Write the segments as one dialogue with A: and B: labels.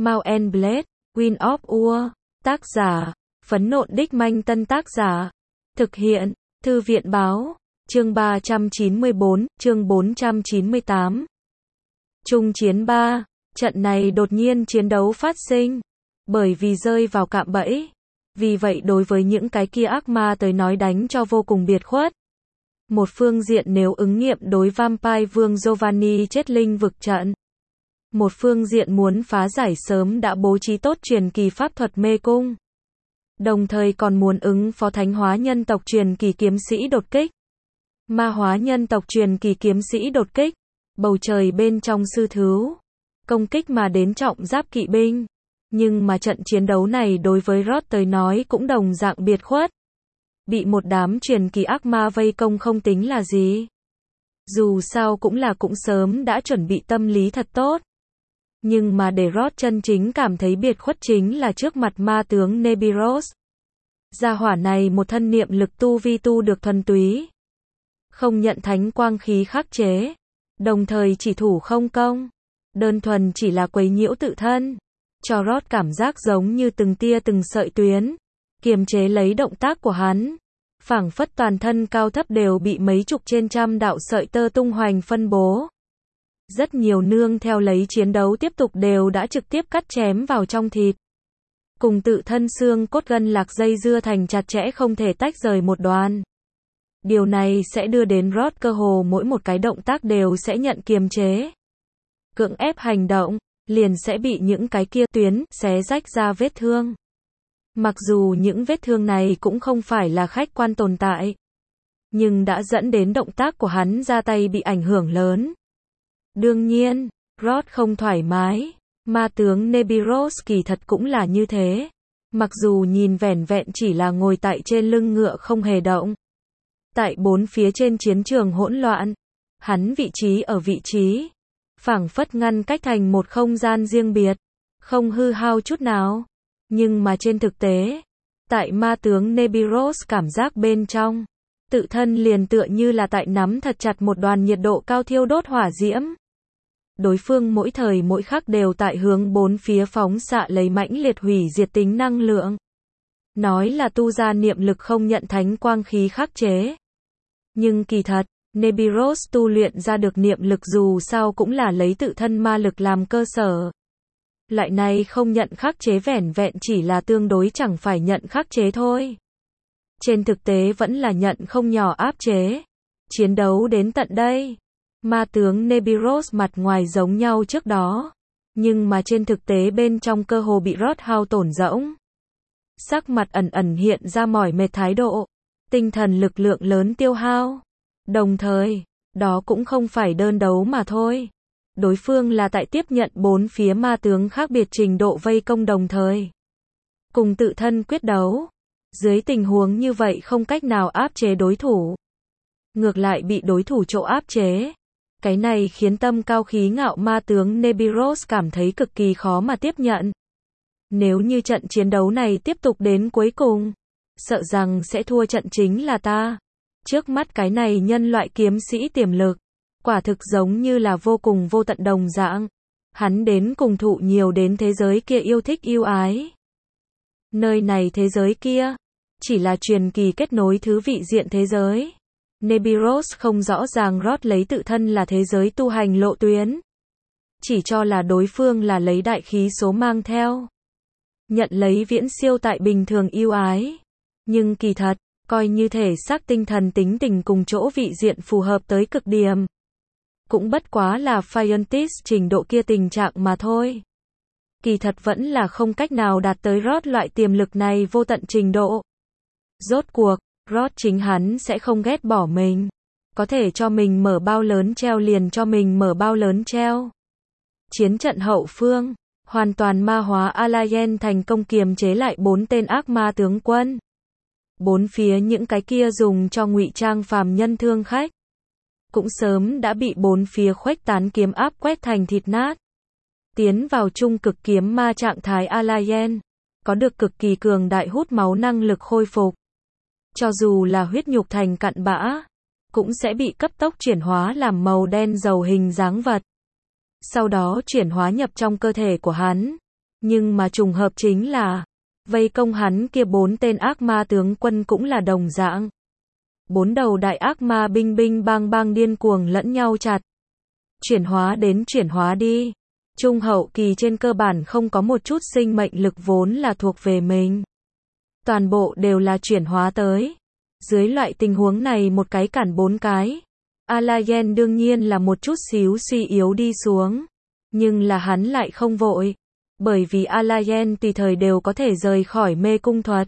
A: Mount and Blade, Wind of War. Tác giả, Phấn Nộn Đích Manh. Tân tác giả, thực hiện, Thư viện Báo. Chương 394, chương 498. Trung chiến 3. Trận này đột nhiên chiến đấu phát sinh, bởi vì rơi vào cạm bẫy. Vì vậy đối với những cái kia ác ma tới nói đánh cho vô cùng biệt khuất. Một phương diện nếu ứng nghiệm đối Vampire Vương Giovanni chết linh vực trận. Một phương diện muốn phá giải sớm đã bố trí tốt truyền kỳ pháp thuật mê cung. Đồng thời còn muốn ứng phó thánh hóa nhân tộc truyền kỳ kiếm sĩ đột kích. Ma hóa nhân tộc truyền kỳ kiếm sĩ đột kích. Bầu trời bên trong sư thú. Công kích mà đến trọng giáp kỵ binh. Nhưng mà trận chiến đấu này đối với Rod tới nói cũng đồng dạng biệt khuất. Bị một đám truyền kỳ ác ma vây công không tính là gì. Dù sao cũng sớm đã chuẩn bị tâm lý thật tốt. Nhưng mà để Rod chân chính cảm thấy biệt khuất chính là trước mặt ma tướng Nebiros. Gia hỏa này một thân niệm lực tu vi tu được thuần túy. Không nhận thánh quang khí khắc chế. Đồng thời chỉ thủ không công. Đơn thuần chỉ là quấy nhiễu tự thân. Cho Rod cảm giác giống như từng tia từng sợi tuyến. Kiềm chế lấy động tác của hắn. Phảng phất toàn thân cao thấp đều bị mấy chục trên trăm đạo sợi tơ tung hoành phân bố. Rất nhiều nương theo lấy chiến đấu tiếp tục đều đã trực tiếp cắt chém vào trong thịt. Cùng tự thân xương cốt gân lạc dây dưa thành chặt chẽ không thể tách rời một đoàn. Điều này sẽ đưa đến Rod cơ hồ mỗi một cái động tác đều sẽ nhận kiềm chế. Cưỡng ép hành động, liền sẽ bị những cái kia tuyến xé rách ra vết thương. Mặc dù những vết thương này cũng không phải là khách quan tồn tại, nhưng đã dẫn đến động tác của hắn ra tay bị ảnh hưởng lớn. Đương nhiên, Rod không thoải mái, ma tướng Nebiros kỳ thật cũng là như thế. Mặc dù nhìn vẻn vẹn chỉ là ngồi tại trên lưng ngựa không hề động. Tại bốn phía trên chiến trường hỗn loạn, hắn ở vị trí, phảng phất ngăn cách thành một không gian riêng biệt, không hư hao chút nào. Nhưng mà trên thực tế, tại ma tướng Nebiros cảm giác bên trong, tự thân liền tựa như là tại nắm thật chặt một đoàn nhiệt độ cao thiêu đốt hỏa diễm. Đối phương mỗi thời mỗi khắc đều tại hướng bốn phía phóng xạ lấy mãnh liệt hủy diệt tính năng lượng. Nói là tu ra niệm lực không nhận thánh quang khí khắc chế. Nhưng kỳ thật, Nebiros tu luyện ra được niệm lực dù sao cũng là lấy tự thân ma lực làm cơ sở. Loại này không nhận khắc chế vẻn vẹn chỉ là tương đối chẳng phải nhận khắc chế thôi. Trên thực tế vẫn là nhận không nhỏ áp chế. Chiến đấu đến tận đây, ma tướng Nebiros mặt ngoài giống nhau trước đó, nhưng mà trên thực tế bên trong cơ hồ bị Rod hao tổn rỗng. Sắc mặt ẩn hiện ra mỏi mệt thái độ, tinh thần lực lượng lớn tiêu hao. Đồng thời, đó cũng không phải đơn đấu mà thôi. Đối phương là tại tiếp nhận bốn phía ma tướng khác biệt trình độ vây công đồng thời. Cùng tự thân quyết đấu. Dưới tình huống như vậy không cách nào áp chế đối thủ. Ngược lại bị đối thủ chỗ áp chế. Cái này khiến tâm cao khí ngạo ma tướng Nebiros cảm thấy cực kỳ khó mà tiếp nhận. Nếu như trận chiến đấu này tiếp tục đến cuối cùng, sợ rằng sẽ thua trận chính là ta. Trước mắt cái này nhân loại kiếm sĩ tiềm lực, quả thực giống như là vô cùng vô tận đồng dạng. Hắn đến cùng thụ nhiều đến thế giới kia yêu thích yêu ái. Nơi này thế giới kia, chỉ là truyền kỳ kết nối thứ vị diện thế giới. Nebiros không rõ ràng Rod lấy tự thân là thế giới tu hành lộ tuyến. Chỉ cho là đối phương là lấy đại khí số mang theo. Nhận lấy viễn siêu tại bình thường yêu ái. Nhưng kỳ thật, coi như thể xác tinh thần tính tình cùng chỗ vị diện phù hợp tới cực điểm. Cũng bất quá là Fientis trình độ kia tình trạng mà thôi. Kỳ thật vẫn là không cách nào đạt tới Rod loại tiềm lực này vô tận trình độ. Rốt cuộc, Rod chính hắn sẽ không ghét bỏ mình. Có thể cho mình mở bao lớn treo liền cho mình mở bao lớn treo. Chiến trận hậu phương, hoàn toàn ma hóa Alien thành công kiềm chế lại 4 tên ác ma tướng quân. Bốn phía những cái kia dùng cho ngụy trang phàm nhân thương khách. Cũng sớm đã bị bốn phía khuếch tán kiếm áp quét thành thịt nát. Tiến vào trung cực kiếm ma trạng thái Alien, có được cực kỳ cường đại hút máu năng lực khôi phục. Cho dù là huyết nhục thành cặn bã, cũng sẽ bị cấp tốc chuyển hóa làm màu đen dầu hình dáng vật. Sau đó chuyển hóa nhập trong cơ thể của hắn. Nhưng mà trùng hợp chính là, vây công hắn kia 4 tên ác ma tướng quân cũng là đồng dạng. 4 đầu đại ác ma binh binh bang bang điên cuồng lẫn nhau chặt. Chuyển hóa đến chuyển hóa đi. Trung hậu kỳ trên cơ bản không có một chút sinh mệnh lực vốn là thuộc về mình. Toàn bộ đều là chuyển hóa tới. Dưới loại tình huống này một cái cản 4 cái. Alayen đương nhiên là một chút xíu suy yếu đi xuống. Nhưng là hắn lại không vội. Bởi vì Alayen tùy thời đều có thể rời khỏi mê cung thuật.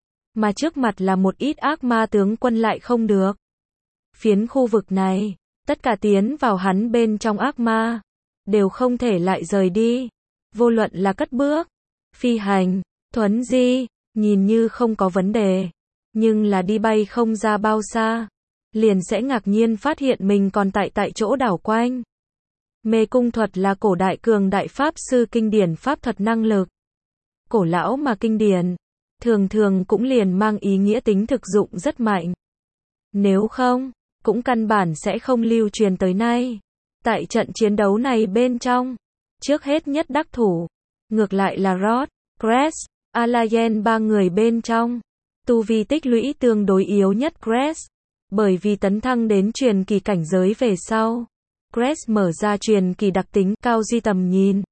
A: Mà trước mặt là một ít ác ma tướng quân lại không được. Phiến khu vực này, tất cả tiến vào hắn bên trong ác ma, đều không thể lại rời đi. Vô luận là cất bước, phi hành, thuấn di, nhìn như không có vấn đề. Nhưng là đi bay không ra bao xa, liền sẽ ngạc nhiên phát hiện mình còn tại chỗ đảo quanh. Mê cung thuật là cổ đại cường đại pháp sư kinh điển pháp thuật năng lực. Cổ lão mà kinh điển, thường thường cũng liền mang ý nghĩa tính thực dụng rất mạnh. Nếu không, cũng căn bản sẽ không lưu truyền tới nay. Tại trận chiến đấu này bên trong, trước hết nhất đắc thủ, ngược lại là Rod, Cress, Alayen ba người bên trong. Tu vi tích lũy tương đối yếu nhất Cress, bởi vì tấn thăng đến truyền kỳ cảnh giới về sau. Cress mở ra truyền kỳ đặc tính cao di tầm nhìn.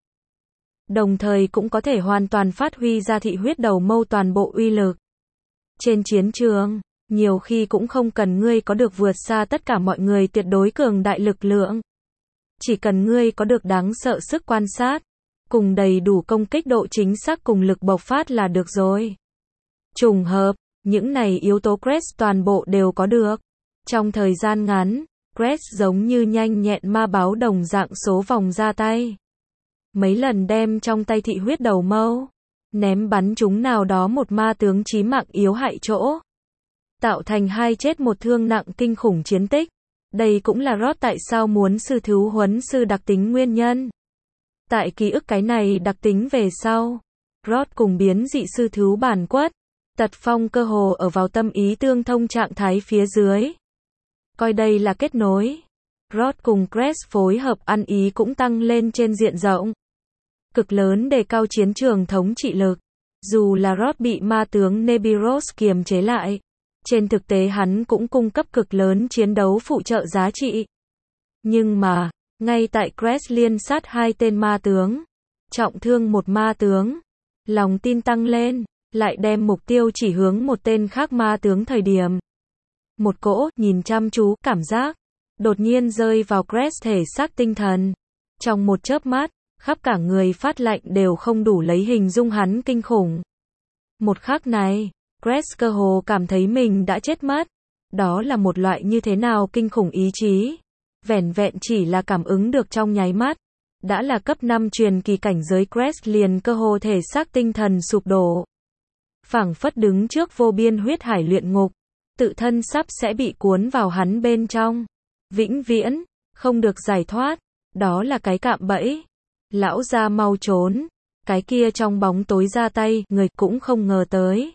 A: Đồng thời cũng có thể hoàn toàn phát huy ra thị huyết đầu mâu toàn bộ uy lực. Trên chiến trường, nhiều khi cũng không cần ngươi có được vượt xa tất cả mọi người tuyệt đối cường đại lực lượng. Chỉ cần ngươi có được đáng sợ sức quan sát, cùng đầy đủ công kích độ chính xác cùng lực bộc phát là được rồi. Trùng hợp, những này yếu tố Cress toàn bộ đều có được. Trong thời gian ngắn, Cress giống như nhanh nhẹn ma báo đồng dạng số vòng ra tay. Mấy lần đem trong tay thị huyết đầu mâu, ném bắn chúng nào đó một ma tướng chí mạng yếu hại chỗ. Tạo thành 2 chết 1 thương nặng kinh khủng chiến tích. Đây cũng là Rod tại sao muốn sư thú huấn sư đặc tính nguyên nhân. Tại ký ức cái này đặc tính về sau, Rod cùng biến dị sư thú bản quất, tật phong cơ hồ ở vào tâm ý tương thông trạng thái phía dưới. Coi đây là kết nối. Rod cùng Cress phối hợp ăn ý cũng tăng lên trên diện rộng. Cực lớn đề cao chiến trường thống trị lực. Dù là Rod bị ma tướng Nebiros kiềm chế lại, trên thực tế hắn cũng cung cấp cực lớn chiến đấu phụ trợ giá trị. Nhưng mà, ngay tại Cress liên sát 2 tên ma tướng, trọng thương một ma tướng, lòng tin tăng lên, lại đem mục tiêu chỉ hướng một tên khác ma tướng thời điểm. Một cỗ, nhìn chăm chú, cảm giác, đột nhiên rơi vào Cress thể xác tinh thần. Trong một chớp mắt, khắp cả người phát lạnh đều không đủ lấy hình dung hắn kinh khủng. Một khắc này, Cress cơ hồ cảm thấy mình đã chết mất. Đó là một loại như thế nào kinh khủng ý chí. Vẻn vẹn chỉ là cảm ứng được trong nháy mắt. Đã là cấp 5 truyền kỳ cảnh giới Cress liền cơ hồ thể xác tinh thần sụp đổ. Phảng phất đứng trước vô biên huyết hải luyện ngục. Tự thân sắp sẽ bị cuốn vào hắn bên trong. Vĩnh viễn, không được giải thoát. Đó là cái cạm bẫy. Lão gia mau trốn. Cái kia trong bóng tối ra tay, người cũng không ngờ tới.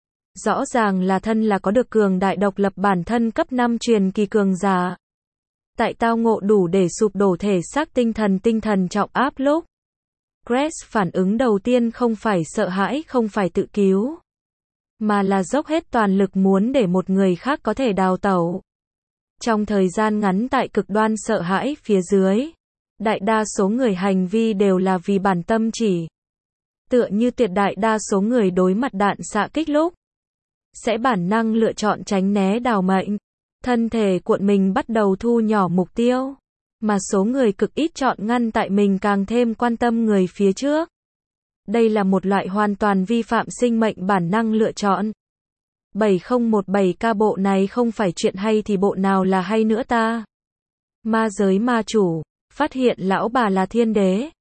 A: Rõ ràng là thân là có được cường đại độc lập bản thân cấp 5 truyền kỳ cường giả. Tại tao ngộ đủ để sụp đổ thể xác tinh thần trọng áp lúc. Cress phản ứng đầu tiên không phải sợ hãi, không phải tự cứu. Mà là dốc hết toàn lực muốn để một người khác có thể đào tẩu. Trong thời gian ngắn tại cực đoan sợ hãi phía dưới. Đại đa số người hành vi đều là vì bản tâm chỉ. Tựa như tuyệt đại đa số người đối mặt đạn xạ kích lúc. Sẽ bản năng lựa chọn tránh né đào mệnh. Thân thể cuộn mình bắt đầu thu nhỏ mục tiêu. Mà số người cực ít chọn ngăn tại mình càng thêm quan tâm người phía trước. Đây là một loại hoàn toàn vi phạm sinh mệnh bản năng lựa chọn. 7017K bộ này không phải chuyện hay thì bộ nào là hay nữa ta. Ma giới ma chủ, phát hiện lão bà là thiên đế.